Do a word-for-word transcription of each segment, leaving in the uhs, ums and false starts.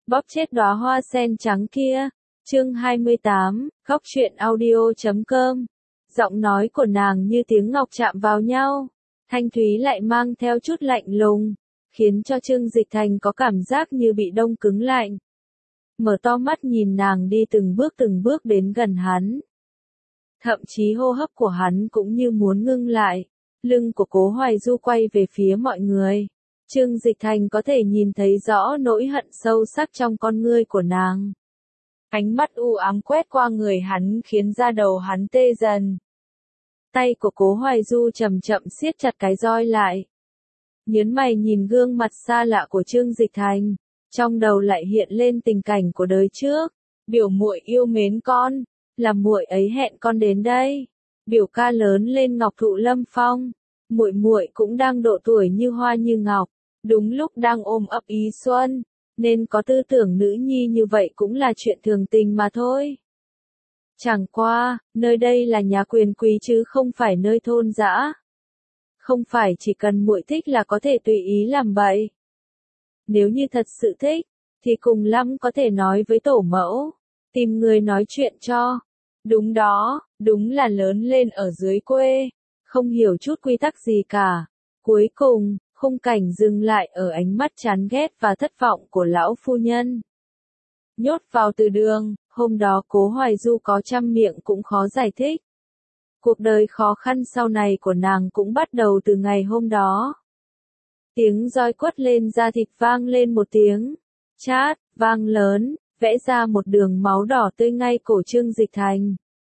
Bóp chết đóa hoa sen trắng kia. Chương hai mươi tám, góc truyện audio chấm com. Giọng nói của nàng như tiếng ngọc chạm vào nhau, thanh thúy lại mang theo chút lạnh lùng, khiến cho Trương Dịch Thành có cảm giác như bị đông cứng lạnh. Mở to mắt nhìn nàng đi từng bước từng bước đến gần hắn. Thậm chí hô hấp của hắn cũng như muốn ngưng lại. Lưng của Cố Hoài Du quay về phía mọi người. Trương Dịch Thành có thể nhìn thấy rõ nỗi hận sâu sắc trong con ngươi của nàng. Ánh mắt u ám quét qua người hắn khiến da đầu hắn tê dần. Tay của Cố Hoài Du chậm chậm siết chặt cái roi lại. Nhớn mày nhìn gương mặt xa lạ của Trương Dịch Thành, trong đầu lại hiện lên tình cảnh của đời trước. Biểu muội yêu mến con, là muội ấy hẹn con đến đây. Biểu ca lớn lên ngọc thụ lâm phong, muội muội cũng đang độ tuổi như hoa như ngọc, đúng lúc đang ôm ấp ý xuân, nên có tư tưởng nữ nhi như vậy cũng là chuyện thường tình mà thôi. Chẳng qua, nơi đây là nhà quyền quý chứ không phải nơi thôn dã. Không phải chỉ cần muội thích là có thể tùy ý làm bậy. Nếu như thật sự thích, thì cùng lắm có thể nói với tổ mẫu, tìm người nói chuyện cho. Đúng đó, đúng là lớn lên ở dưới quê, không hiểu chút quy tắc gì cả. Cuối cùng, khung cảnh dừng lại ở ánh mắt chán ghét và thất vọng của lão phu nhân. Nhốt vào từ đường, hôm đó Cố Hoài Du có trăm miệng cũng khó giải thích. Cuộc đời khó khăn sau này của nàng cũng bắt đầu từ ngày hôm đó. Tiếng roi quất lên da thịt vang lên một tiếng, chát, vang lớn, vẽ ra một đường máu đỏ tươi ngay cổ Trương Dịch Thành.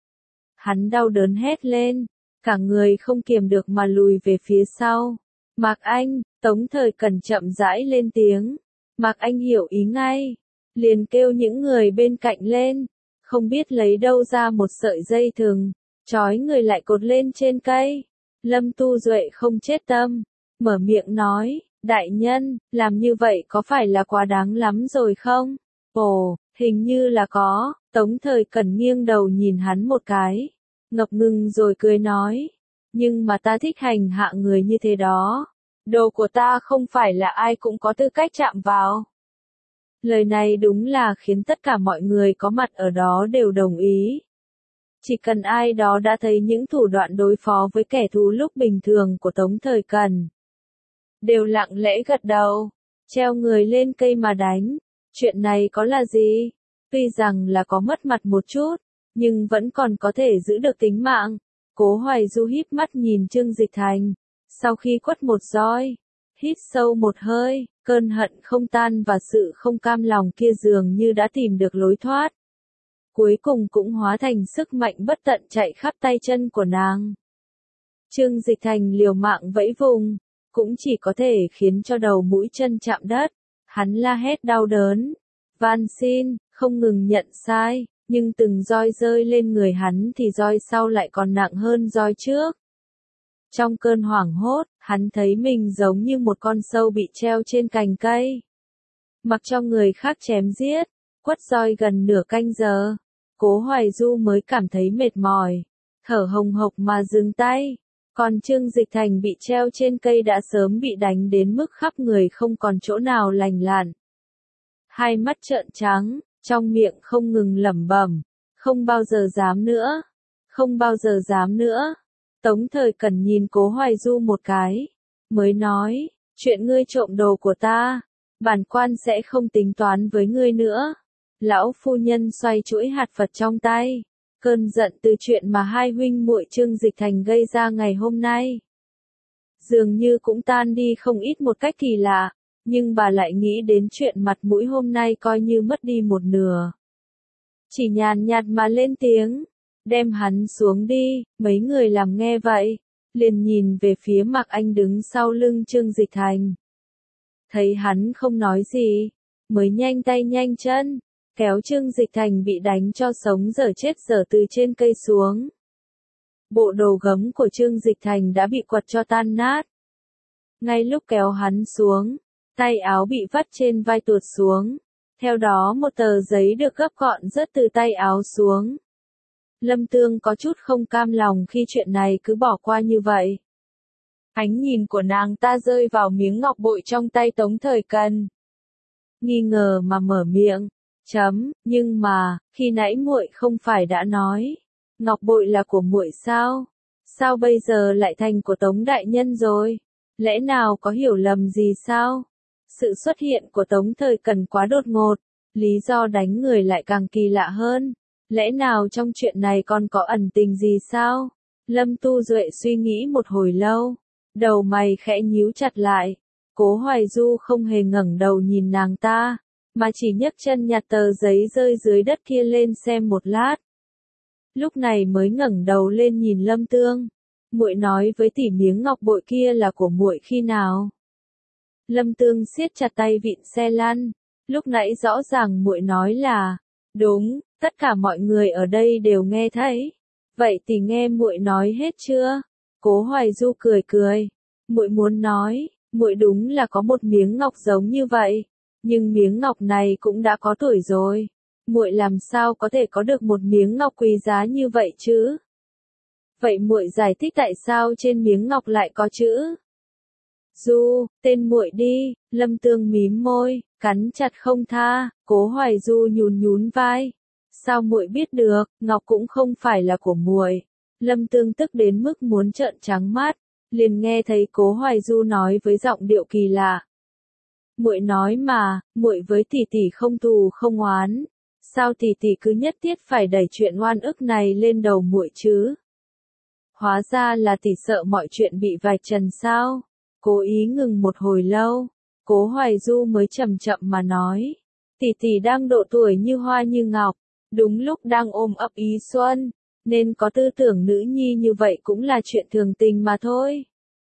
Hắn đau đớn hét lên, cả người không kiềm được mà lùi về phía sau. Mạc Anh, Tống Thời Cẩn chậm rãi lên tiếng. Mạc Anh hiểu ý ngay, liền kêu những người bên cạnh lên, không biết lấy đâu ra một sợi dây thừng, trói người lại cột lên trên cây. Lâm Tu Duệ không chết tâm, mở miệng nói, đại nhân, làm như vậy có phải là quá đáng lắm rồi không? Ồ, hình như là có. Tống Thời Cẩn nghiêng đầu nhìn hắn một cái, ngập ngừng rồi cười nói, nhưng mà ta thích hành hạ người như thế đó. Đồ của ta không phải là ai cũng có tư cách chạm vào. Lời này đúng là khiến tất cả mọi người có mặt ở đó đều đồng ý. Chỉ cần ai đó đã thấy những thủ đoạn đối phó với kẻ thù lúc bình thường của Tống Thời Cẩn, đều lặng lẽ gật đầu, treo người lên cây mà đánh. Chuyện này có là gì? Tuy rằng là có mất mặt một chút, nhưng vẫn còn có thể giữ được tính mạng. Cố Hoài Du híp mắt nhìn Trương Dịch Thành, sau khi quất một roi, hít sâu một hơi, cơn hận không tan và sự không cam lòng kia dường như đã tìm được lối thoát. Cuối cùng cũng hóa thành sức mạnh bất tận chạy khắp tay chân của nàng. Trương Dịch Thành liều mạng vẫy vùng, cũng chỉ có thể khiến cho đầu mũi chân chạm đất. Hắn la hét đau đớn, van xin, không ngừng nhận sai, nhưng từng roi rơi lên người hắn thì roi sau lại còn nặng hơn roi trước. Trong cơn hoảng hốt, hắn thấy mình giống như một con sâu bị treo trên cành cây. Mặc cho người khác chém giết, quất roi gần nửa canh giờ, Cố Hoài Du mới cảm thấy mệt mỏi, thở hồng hộc mà dừng tay. Còn Trương Dịch Thành bị treo trên cây đã sớm bị đánh đến mức khắp người không còn chỗ nào lành lặn. Hai mắt trợn trắng, trong miệng không ngừng lẩm bẩm, không bao giờ dám nữa, không bao giờ dám nữa. Tống Thời Cẩn nhìn Cố Hoài Du một cái, mới nói, chuyện ngươi trộm đồ của ta, bản quan sẽ không tính toán với ngươi nữa. Lão phu nhân xoay chuỗi hạt Phật trong tay, cơn giận từ chuyện mà hai huynh muội Trương Dịch Thành gây ra ngày hôm nay, dường như cũng tan đi không ít một cách kỳ lạ, nhưng bà lại nghĩ đến chuyện mặt mũi hôm nay coi như mất đi một nửa. Chỉ nhàn nhạt mà lên tiếng, đem hắn xuống đi. Mấy người làm nghe vậy, liền nhìn về phía Mạc Anh đứng sau lưng Trương Dịch Thành. Thấy hắn không nói gì, mới nhanh tay nhanh chân, kéo Trương Dịch Thành bị đánh cho sống dở chết dở từ trên cây xuống. Bộ đồ gấm của Trương Dịch Thành đã bị quật cho tan nát. Ngay lúc kéo hắn xuống, tay áo bị vắt trên vai tuột xuống, theo đó một tờ giấy được gấp gọn rớt từ tay áo xuống. Lâm Tương có chút không cam lòng khi chuyện này cứ bỏ qua như vậy. Ánh nhìn của nàng ta rơi vào miếng ngọc bội trong tay Tống Thời Cẩn. nghi ngờ mà mở miệng. Chấm, nhưng mà, khi nãy muội không phải đã nói, ngọc bội là của muội sao? Sao bây giờ lại thành của Tống đại nhân rồi? Lẽ nào có hiểu lầm gì sao? Sự xuất hiện của Tống Thời Cần quá đột ngột, lý do đánh người lại càng kỳ lạ hơn. Lẽ nào trong chuyện này còn có ẩn tình gì sao? Lâm Tu Duệ suy nghĩ một hồi lâu, đầu mày khẽ nhíu chặt lại. Cố Hoài Du không hề ngẩng đầu nhìn nàng ta, mà chỉ nhấc chân nhặt tờ giấy rơi dưới đất kia lên xem một lát. Lúc này mới ngẩng đầu lên nhìn Lâm Tương. Muội nói với tỷ miếng ngọc bội kia là của muội khi nào? Lâm Tương siết chặt tay vịn xe lăn. Lúc nãy rõ ràng muội nói là, đúng, tất cả mọi người ở đây đều nghe thấy. Vậy tỷ nghe muội nói hết chưa? Cố Hoài Du cười cười. Muội muốn nói, muội đúng là có một miếng ngọc giống như vậy, nhưng miếng ngọc này cũng đã có tuổi rồi. Muội làm sao có thể có được một miếng ngọc quý giá như vậy chứ? Vậy muội giải thích tại sao trên miếng ngọc lại có chữ Du, tên muội đi. Lâm Tương mím môi, cắn chặt không tha. Cố Hoài Du nhún nhún vai. Sao muội biết được, ngọc cũng không phải là của muội. Lâm Tương tức đến mức muốn trợn trắng mắt, liền nghe thấy Cố Hoài Du nói với giọng điệu kỳ lạ. Muội nói mà, muội với tỷ tỷ không thù không oán, sao tỷ tỷ cứ nhất thiết phải đẩy chuyện oan ức này lên đầu muội chứ? Hóa ra là tỷ sợ mọi chuyện bị vạch trần sao? Cố ý ngừng một hồi lâu, Cố Hoài Du mới chậm chậm mà nói, tỷ tỷ đang độ tuổi như hoa như ngọc, đúng lúc đang ôm ấp ý xuân, nên có tư tưởng nữ nhi như vậy cũng là chuyện thường tình mà thôi.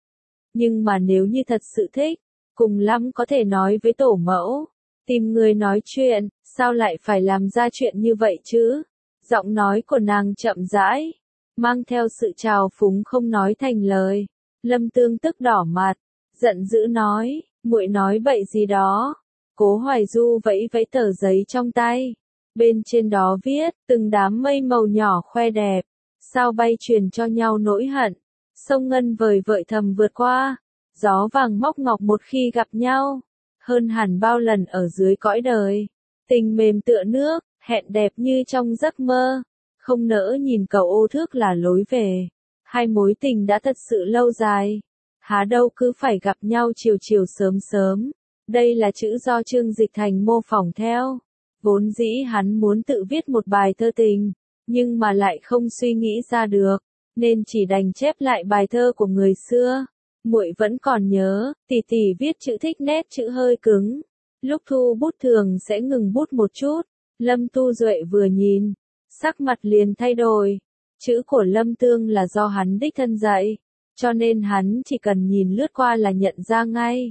Nhưng mà nếu như thật sự thích, cùng lắm có thể nói với tổ mẫu, tìm người nói chuyện, sao lại phải làm ra chuyện như vậy chứ? Giọng nói của nàng chậm rãi, mang theo sự trào phúng không nói thành lời. Lâm Tương tức đỏ mặt, giận dữ nói, muội nói bậy gì đó. Cố Hoài Du vẫy vẫy tờ giấy trong tay, bên trên đó viết, từng đám mây màu nhỏ khoe đẹp, sao bay truyền cho nhau nỗi hận, sông ngân vời vợi thầm vượt qua, gió vàng móc ngọc một khi gặp nhau, hơn hẳn bao lần ở dưới cõi đời. Tình mềm tựa nước, hẹn đẹp như trong giấc mơ, không nỡ nhìn cầu ô thước là lối về. Hai mối tình đã thật sự lâu dài, há đâu cứ phải gặp nhau chiều chiều sớm sớm. Đây là chữ do Trương Dịch Thành mô phỏng theo. Vốn dĩ hắn muốn tự viết một bài thơ tình, nhưng mà lại không suy nghĩ ra được, nên chỉ đành chép lại bài thơ của người xưa. Muội vẫn còn nhớ, tỷ tỷ viết chữ thích nét chữ hơi cứng, lúc thu bút thường sẽ ngừng bút một chút. Lâm Tu Duệ vừa nhìn, sắc mặt liền thay đổi. Chữ của Lâm Tương là do hắn đích thân dạy, cho nên hắn chỉ cần nhìn lướt qua là nhận ra ngay.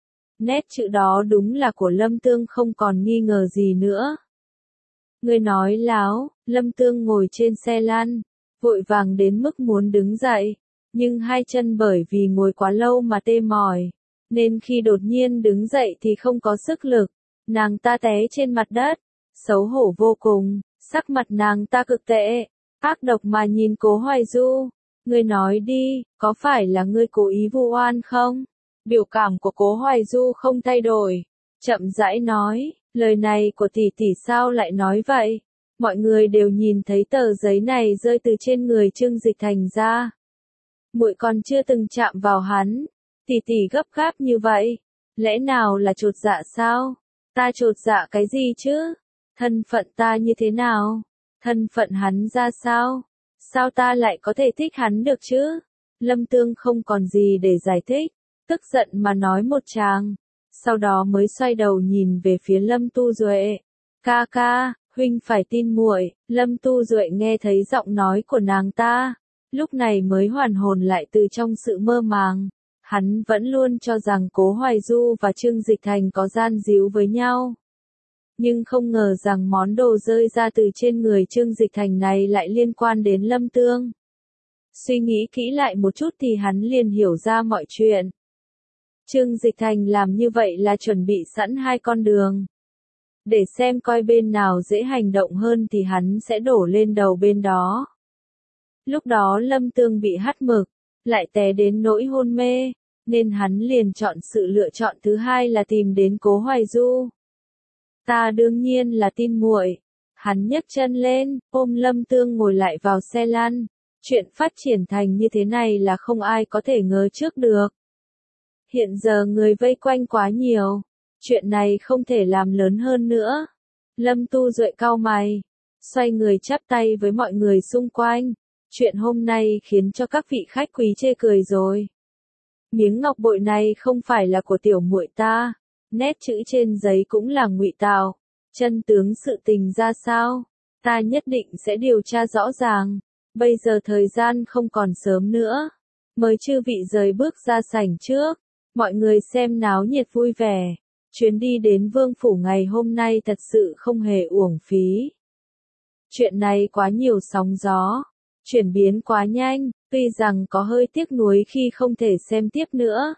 Nét chữ đó đúng là của Lâm Tương, không còn nghi ngờ gì nữa. Người nói láo. Lâm Tương ngồi trên xe lăn, vội vàng đến mức muốn đứng dậy, nhưng hai chân bởi vì ngồi quá lâu mà tê mỏi, nên khi đột nhiên đứng dậy thì không có sức lực, nàng ta té trên mặt đất, xấu hổ vô cùng, sắc mặt nàng ta cực tệ, ác độc mà nhìn Cố Hoài Du. Ngươi nói đi, có phải là ngươi cố ý vu oan không? Biểu cảm của Cố Hoài Du không thay đổi, chậm rãi nói, lời này của tỷ tỷ sao lại nói vậy? Mọi người đều nhìn thấy tờ giấy này rơi từ trên người Trương Dịch Thành ra. Muội còn chưa từng chạm vào hắn, tỷ tỷ gấp gáp như vậy, lẽ nào là chột dạ sao? Ta chột dạ cái gì chứ? Thân phận ta như thế nào? Thân phận hắn ra sao? Sao ta lại có thể thích hắn được chứ? Lâm Tương không còn gì để giải thích, tức giận mà nói một tràng, sau đó mới xoay đầu nhìn về phía Lâm Tu Duệ. Ca ca, huynh phải tin muội. Lâm Tu Duệ nghe thấy giọng nói của nàng ta, lúc này mới hoàn hồn lại từ trong sự mơ màng. Hắn vẫn luôn cho rằng Cố Hoài Du và Trương Dịch Thành có gian díu với nhau, nhưng không ngờ rằng món đồ rơi ra từ trên người Trương Dịch Thành này lại liên quan đến Lâm Tương. Suy nghĩ kỹ lại một chút thì hắn liền hiểu ra mọi chuyện. Trương Dịch Thành làm như vậy là chuẩn bị sẵn hai con đường, để xem coi bên nào dễ hành động hơn thì hắn sẽ đổ lên đầu bên đó. Lúc đó Lâm Tương bị hắt mực, lại té đến nỗi hôn mê, nên hắn liền chọn sự lựa chọn thứ hai là tìm đến Cố Hoài Du. Ta đương nhiên là tin muội. Hắn nhấc chân lên, ôm Lâm Tương ngồi lại vào xe lăn. Chuyện phát triển thành như thế này là không ai có thể ngờ trước được. Hiện giờ người vây quanh quá nhiều. Chuyện này không thể làm lớn hơn nữa. Lâm Tu Duệ cau mày. Xoay người chắp tay với mọi người xung quanh. Chuyện hôm nay khiến cho các vị khách quý chê cười rồi. Miếng ngọc bội này không phải là của tiểu muội ta. Nét chữ trên giấy cũng là ngụy tạo. Chân tướng sự tình ra sao? Ta nhất định sẽ điều tra rõ ràng. Bây giờ thời gian không còn sớm nữa. Mời chư vị rời bước ra sảnh trước. Mọi người xem náo nhiệt vui vẻ. Chuyến đi đến Vương Phủ ngày hôm nay thật sự không hề uổng phí. Chuyện này quá nhiều sóng gió. Chuyển biến quá nhanh, tuy rằng có hơi tiếc nuối khi không thể xem tiếp nữa.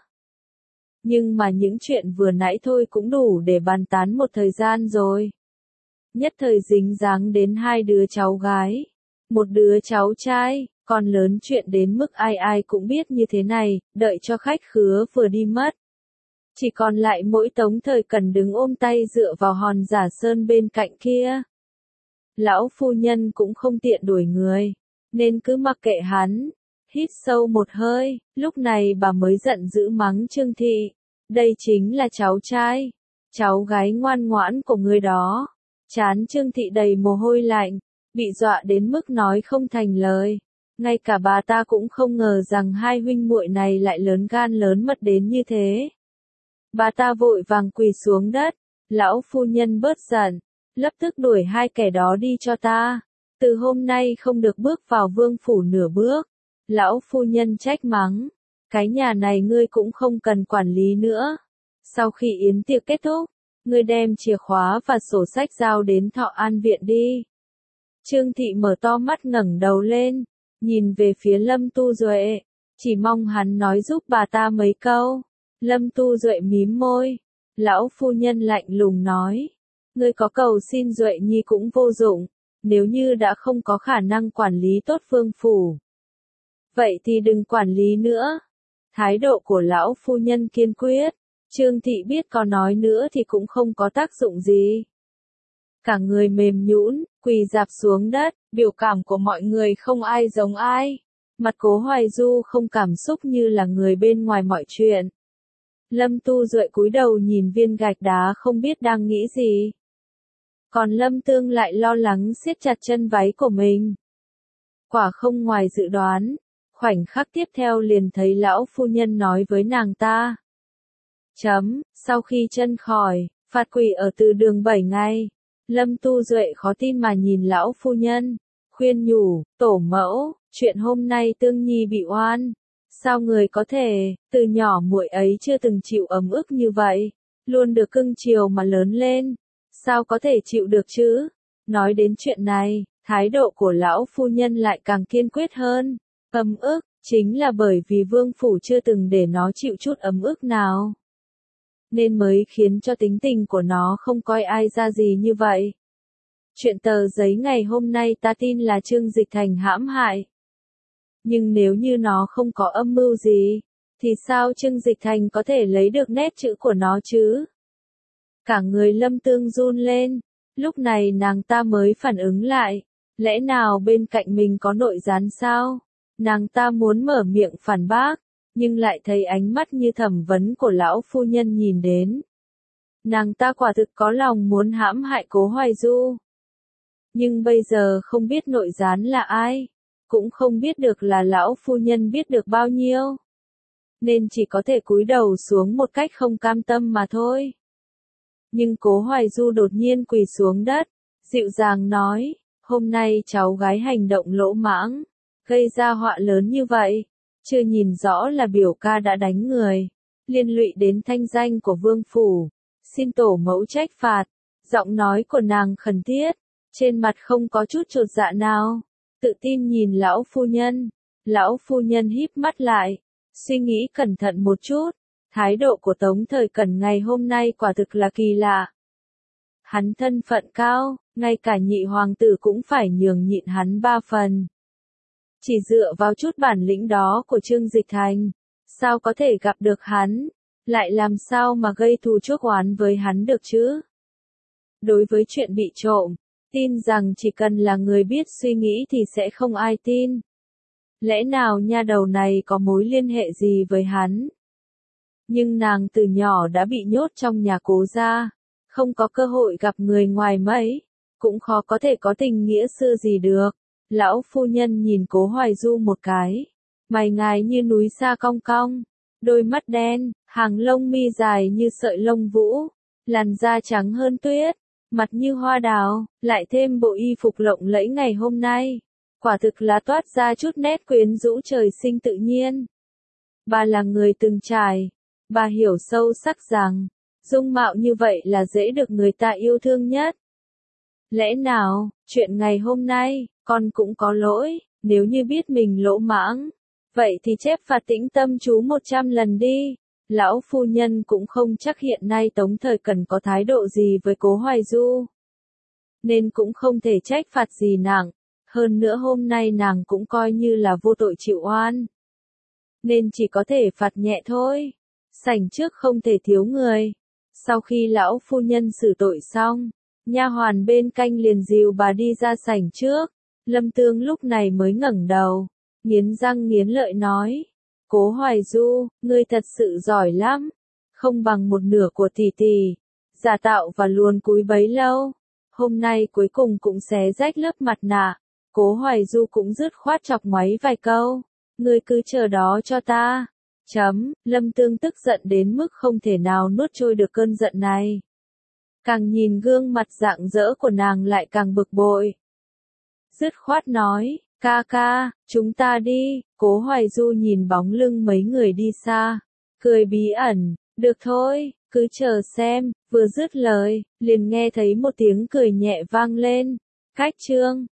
Nhưng mà những chuyện vừa nãy thôi cũng đủ để bàn tán một thời gian rồi. Nhất thời dính dáng đến hai đứa cháu gái. Một đứa cháu trai, còn lớn chuyện đến mức ai ai cũng biết như thế này, đợi cho khách khứa vừa đi mất. Chỉ còn lại mỗi Tống Thời Cần đứng ôm tay dựa vào hòn giả sơn bên cạnh kia. Lão phu nhân cũng không tiện đuổi người, nên cứ mặc kệ hắn. Hít sâu một hơi, lúc này bà mới giận dữ mắng Trương Thị. Đây chính là cháu trai, cháu gái ngoan ngoãn của người đó. Trán Trương Thị đầy mồ hôi lạnh, bị dọa đến mức nói không thành lời. Ngay cả bà ta cũng không ngờ rằng hai huynh muội này lại lớn gan lớn mật đến như thế. Bà ta vội vàng quỳ xuống đất. Lão phu nhân bớt giận, lập tức đuổi hai kẻ đó đi cho ta. Từ hôm nay không được bước vào Vương Phủ nửa bước. Lão phu nhân trách mắng. Cái nhà này ngươi cũng không cần quản lý nữa. Sau khi yến tiệc kết thúc, ngươi đem chìa khóa và sổ sách giao đến Thọ An Viện đi. Trương Thị mở to mắt ngẩng đầu lên, nhìn về phía Lâm Tu Duệ, chỉ mong hắn nói giúp bà ta mấy câu. Lâm Tu Duệ mím môi, lão phu nhân lạnh lùng nói, ngươi có cầu xin Duệ Nhi cũng vô dụng, nếu như đã không có khả năng quản lý tốt Vương Phủ. Vậy thì đừng quản lý nữa. Thái độ của lão phu nhân kiên quyết, Trương Thị biết có nói nữa thì cũng không có tác dụng gì. Cả người mềm nhũn, quỳ rạp xuống đất, biểu cảm của mọi người không ai giống ai. Mặt Cố Hoài Du không cảm xúc như là người bên ngoài mọi chuyện. Lâm Tu Duệ cúi đầu nhìn viên gạch đá không biết đang nghĩ gì. Còn Lâm Tương lại lo lắng siết chặt chân váy của mình. Quả không ngoài dự đoán, khoảnh khắc tiếp theo liền thấy lão phu nhân nói với nàng ta. Chấm, sau khi chân khỏi, phạt quỳ ở từ đường bảy ngày. Lâm Tu Duệ khó tin mà nhìn lão phu nhân, khuyên nhủ, tổ mẫu, chuyện hôm nay Tương Nhi bị oan. Sao người có thể, từ nhỏ muội ấy chưa từng chịu ấm ức như vậy, luôn được cưng chiều mà lớn lên. Sao có thể chịu được chứ? Nói đến chuyện này, thái độ của lão phu nhân lại càng kiên quyết hơn. Ấm ức, chính là bởi vì Vương Phủ chưa từng để nó chịu chút ấm ức nào. Nên mới khiến cho tính tình của nó không coi ai ra gì như vậy. Chuyện tờ giấy ngày hôm nay ta tin là Trương Dịch Thành hãm hại. Nhưng nếu như nó không có âm mưu gì, thì sao Trương Dịch Thành có thể lấy được nét chữ của nó chứ? Cả người Lâm Tương run lên, lúc này nàng ta mới phản ứng lại, lẽ nào bên cạnh mình có nội gián sao? Nàng ta muốn mở miệng phản bác, nhưng lại thấy ánh mắt như thẩm vấn của lão phu nhân nhìn đến. Nàng ta quả thực có lòng muốn hãm hại Cố Hoài Du. Nhưng bây giờ không biết nội gián là ai, cũng không biết được là lão phu nhân biết được bao nhiêu. Nên chỉ có thể cúi đầu xuống một cách không cam tâm mà thôi. Nhưng Cố Hoài Du đột nhiên quỳ xuống đất, dịu dàng nói, hôm nay cháu gái hành động lỗ mãng, gây ra họa lớn như vậy, chưa nhìn rõ là biểu ca đã đánh người, liên lụy đến thanh danh của Vương Phủ, xin tổ mẫu trách phạt. Giọng nói của nàng khẩn thiết, trên mặt không có chút chột dạ nào, tự tin nhìn lão phu nhân. Lão phu nhân híp mắt lại, suy nghĩ cẩn thận một chút. Thái độ của Tống Thời Cẩn ngày hôm nay quả thực là kỳ lạ. Hắn thân phận cao, ngay cả nhị hoàng tử cũng phải nhường nhịn hắn ba phần. Chỉ dựa vào chút bản lĩnh đó của Trương Dịch Thành, sao có thể gặp được hắn, lại làm sao mà gây thù chuốc oán với hắn được chứ? Đối với chuyện bị trộm, tin rằng chỉ cần là người biết suy nghĩ thì sẽ không ai tin. Lẽ nào nha đầu này có mối liên hệ gì với hắn? Nhưng nàng từ nhỏ đã bị nhốt trong nhà Cố gia, không có cơ hội gặp người ngoài mấy, cũng khó có thể có tình nghĩa xưa gì được. Lão phu nhân nhìn Cố Hoài Du một cái, mày ngài như núi sa cong cong, đôi mắt đen, hàng lông mi dài như sợi lông vũ, làn da trắng hơn tuyết, mặt như hoa đào, lại thêm bộ y phục lộng lẫy ngày hôm nay, quả thực là toát ra chút nét quyến rũ trời sinh tự nhiên. Bà là người từng trải, bà hiểu sâu sắc rằng, dung mạo như vậy là dễ được người ta yêu thương nhất. Lẽ nào, chuyện ngày hôm nay, con cũng có lỗi, nếu như biết mình lỗ mãng, vậy thì chép phạt tĩnh tâm chú một trăm lần đi. Lão phu nhân cũng không chắc hiện nay Tống Thời Cần có thái độ gì với Cố Hoài Du, nên cũng không thể trách phạt gì nặng. Hơn nữa hôm nay nàng cũng coi như là vô tội chịu oan, nên chỉ có thể phạt nhẹ thôi. Sảnh trước không thể thiếu người. Sau khi lão phu nhân xử tội xong, nha hoàn bên canh liền dìu bà đi ra sảnh trước. Lâm Tương lúc này mới ngẩng đầu, nghiến răng nghiến lợi nói: Cố Hoài Du, ngươi thật sự giỏi lắm, không bằng một nửa của tỷ tỷ, giả tạo và luồn cúi bấy lâu, hôm nay cuối cùng cũng xé rách lớp mặt nạ. Cố Hoài Du cũng dứt khoát chọc ngoáy vài câu, ngươi cứ chờ đó cho ta. Chấm, Lâm Tương tức giận đến mức không thể nào nuốt trôi được cơn giận này. Càng nhìn gương mặt rạng rỡ của nàng lại càng bực bội. Dứt khoát nói: Ca ca, chúng ta đi. Cố Hoài Du nhìn bóng lưng mấy người đi xa, cười bí ẩn: Được thôi, cứ chờ xem. Vừa dứt lời, liền nghe thấy một tiếng cười nhẹ vang lên. Cách chương